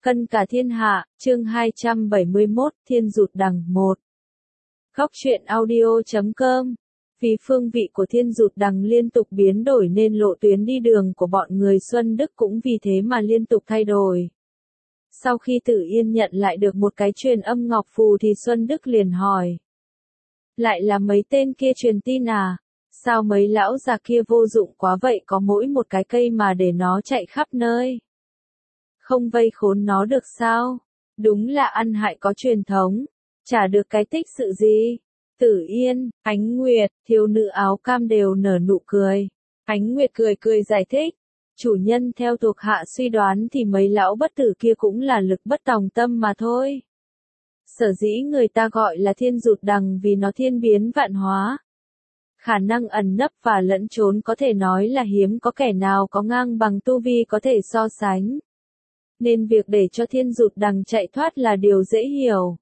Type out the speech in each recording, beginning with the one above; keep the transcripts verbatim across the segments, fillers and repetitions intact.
Cân cả thiên hạ, chương hai trăm bảy mươi mốt, Thiên Dụt Đằng một. Góc truyện audio chấm com. Vì phương vị của Thiên Dụt Đằng liên tục biến đổi nên lộ tuyến đi đường của bọn người Xuân Đức cũng vì thế mà liên tục thay đổi. Sau khi Tử Yên nhận lại được một cái truyền âm ngọc phù thì Xuân Đức liền hỏi. Lại là mấy tên kia truyền tin à? Sao mấy lão già kia vô dụng quá vậy, có mỗi một cái cây mà để nó chạy khắp nơi? Không vây khốn nó được sao? Đúng là ăn hại có truyền thống. Chả được cái tích sự gì. Tử Yên, Ánh Nguyệt, thiếu nữ áo cam đều nở nụ cười. Ánh Nguyệt cười cười giải thích. Chủ nhân, theo thuộc hạ suy đoán thì mấy lão bất tử kia cũng là lực bất tòng tâm mà thôi. Sở dĩ người ta gọi là Thiên Dụt Đằng vì nó thiên biến vạn hóa. Khả năng ẩn nấp và lẫn trốn có thể nói là hiếm có kẻ nào có ngang bằng tu vi có thể so sánh. Nên việc để cho Thiên Dụt Đằng chạy thoát là điều dễ hiểu.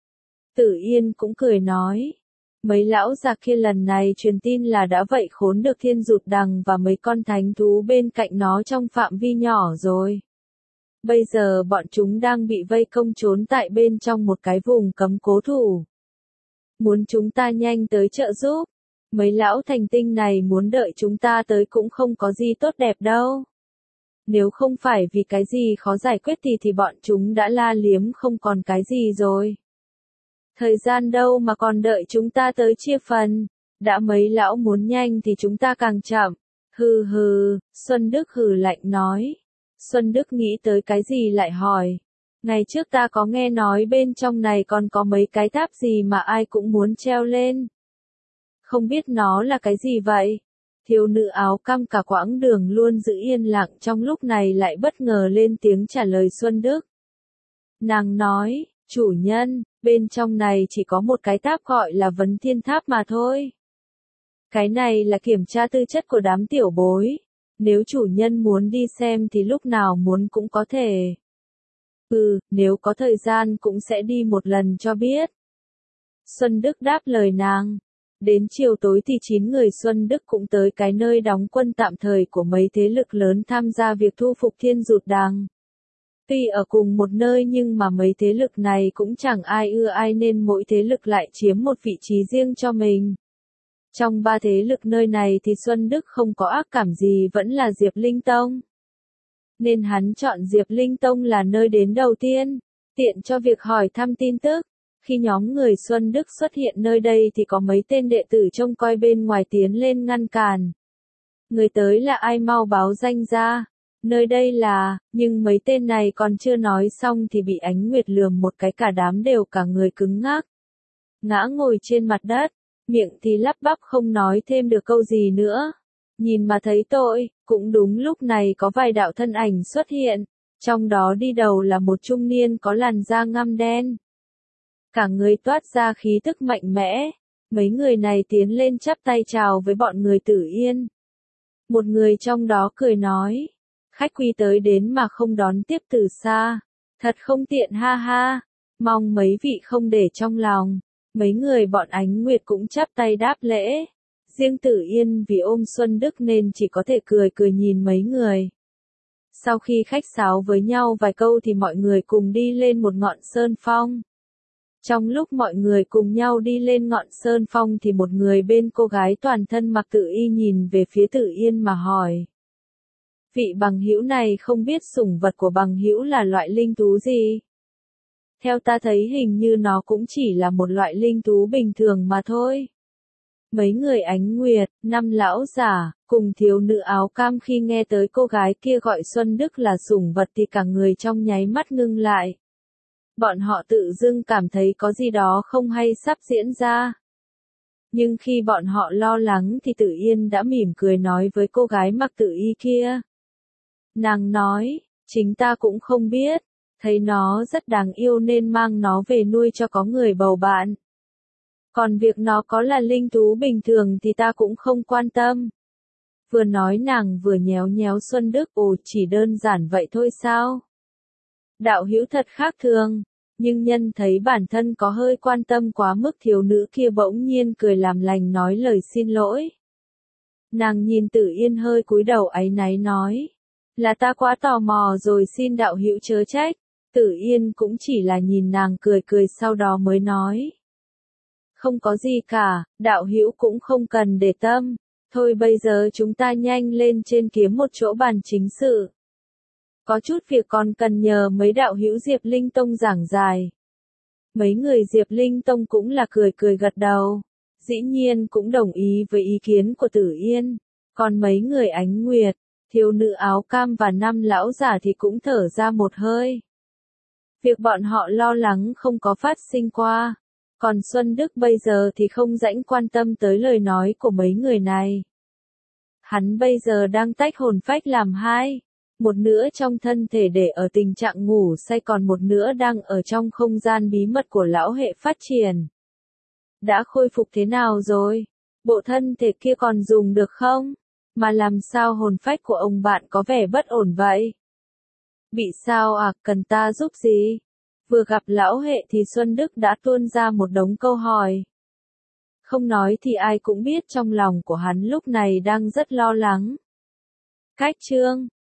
Tử Yên cũng cười nói. Mấy lão già kia lần này truyền tin là đã vậy khốn được Thiên Dụt Đằng và mấy con thánh thú bên cạnh nó trong phạm vi nhỏ rồi. Bây giờ bọn chúng đang bị vây công trốn tại bên trong một cái vùng cấm cố thủ. Muốn chúng ta nhanh tới trợ giúp. Mấy lão thành tinh này muốn đợi chúng ta tới cũng không có gì tốt đẹp đâu. Nếu không phải vì cái gì khó giải quyết thì thì bọn chúng đã la liếm không còn cái gì rồi. Thời gian đâu mà còn đợi chúng ta tới chia phần. Đã mấy lão muốn nhanh thì chúng ta càng chậm. Hừ hừ, Xuân Đức hừ lạnh nói. Xuân Đức nghĩ tới cái gì lại hỏi. Ngày trước ta có nghe nói bên trong này còn có mấy cái tháp gì mà ai cũng muốn treo lên. Không biết nó là cái gì vậy? Thiếu nữ áo cam cả quãng đường luôn giữ yên lặng trong lúc này lại bất ngờ lên tiếng trả lời Xuân Đức. Nàng nói, chủ nhân, bên trong này chỉ có một cái tháp gọi là Vấn Thiên Tháp mà thôi. Cái này là kiểm tra tư chất của đám tiểu bối. Nếu chủ nhân muốn đi xem thì lúc nào muốn cũng có thể. Ừ, nếu có thời gian cũng sẽ đi một lần cho biết. Xuân Đức đáp lời nàng. Đến chiều tối thì chín người Xuân Đức cũng tới cái nơi đóng quân tạm thời của mấy thế lực lớn tham gia việc thu phục Thiên Dụt Đằng. Tuy ở cùng một nơi nhưng mà mấy thế lực này cũng chẳng ai ưa ai nên mỗi thế lực lại chiếm một vị trí riêng cho mình. Trong ba thế lực nơi này thì Xuân Đức không có ác cảm gì vẫn là Diệp Linh Tông. Nên hắn chọn Diệp Linh Tông là nơi đến đầu tiên, tiện cho việc hỏi thăm tin tức. Khi nhóm người Xuân Đức xuất hiện nơi đây thì có mấy tên đệ tử trông coi bên ngoài tiến lên ngăn cản. Người tới là ai mau báo danh ra. Nơi đây là, nhưng mấy tên này còn chưa nói xong thì bị Ánh Nguyệt lườm một cái cả đám đều cả người cứng ngắc. Ngã ngồi trên mặt đất, miệng thì lắp bắp không nói thêm được câu gì nữa. Nhìn mà thấy tội, cũng đúng lúc này có vài đạo thân ảnh xuất hiện. Trong đó đi đầu là một trung niên có làn da ngăm đen. Cả người toát ra khí tức mạnh mẽ. Mấy người này tiến lên chắp tay chào với bọn người Tử Yên. Một người trong đó cười nói. Khách quý tới đến mà không đón tiếp từ xa. Thật không tiện ha ha. Mong mấy vị không để trong lòng. Mấy người bọn Ánh Nguyệt cũng chắp tay đáp lễ. Riêng Tử Yên vì ôm Xuân Đức nên chỉ có thể cười cười nhìn mấy người. Sau khi khách sáo với nhau vài câu thì mọi người cùng đi lên một ngọn sơn phong. Trong lúc mọi người cùng nhau đi lên ngọn sơn phong thì một người bên cô gái toàn thân mặc tự y nhìn về phía Tử Yên mà hỏi. Vị bằng hữu này không biết sủng vật của bằng hữu là loại linh thú gì? Theo ta thấy hình như nó cũng chỉ là một loại linh thú bình thường mà thôi. Mấy người Ánh Nguyệt, năm lão giả, cùng thiếu nữ áo cam khi nghe tới cô gái kia gọi Xuân Đức là sủng vật thì cả người trong nháy mắt ngưng lại. Bọn họ tự dưng cảm thấy có gì đó không hay sắp diễn ra. Nhưng khi bọn họ lo lắng thì Tử Yên đã mỉm cười nói với cô gái mặc tự y kia. Nàng nói, chính ta cũng không biết, thấy nó rất đáng yêu nên mang nó về nuôi cho có người bầu bạn. Còn việc nó có là linh thú bình thường thì ta cũng không quan tâm. Vừa nói nàng vừa nhéo nhéo Xuân Đức. Ồ, chỉ đơn giản vậy thôi sao? Đạo hữu thật khác thường, nhưng nhân thấy bản thân có hơi quan tâm quá mức thiếu nữ kia bỗng nhiên cười làm lành nói lời xin lỗi. Nàng nhìn Tử Yên hơi cúi đầu áy náy nói. Là ta quá tò mò rồi xin đạo hữu chớ trách. Tử Yên cũng chỉ là nhìn nàng cười cười sau đó mới nói. Không có gì cả, đạo hữu cũng không cần để tâm. Thôi bây giờ chúng ta nhanh lên trên kiếm một chỗ bàn chính sự. Có chút việc còn cần nhờ mấy đạo hữu Diệp Linh Tông giảng giải. Mấy người Diệp Linh Tông cũng là cười cười gật đầu. Dĩ nhiên cũng đồng ý với ý kiến của Tử Yên. Còn mấy người Ánh Nguyệt, thiếu nữ áo cam và năm lão giả thì cũng thở ra một hơi. Việc bọn họ lo lắng không có phát sinh qua. Còn Xuân Đức bây giờ thì không rảnh quan tâm tới lời nói của mấy người này. Hắn bây giờ đang tách hồn phách làm hai. Một nửa trong thân thể để ở tình trạng ngủ say, còn một nửa đang ở trong không gian bí mật của lão hệ phát triển. Đã khôi phục thế nào rồi? Bộ thân thể kia còn dùng được không? Mà làm sao hồn phách của ông bạn có vẻ bất ổn vậy? Bị sao à, cần ta giúp gì? Vừa gặp lão hệ thì Xuân Đức đã tuôn ra một đống câu hỏi. Không nói thì ai cũng biết trong lòng của hắn lúc này đang rất lo lắng. Cách chương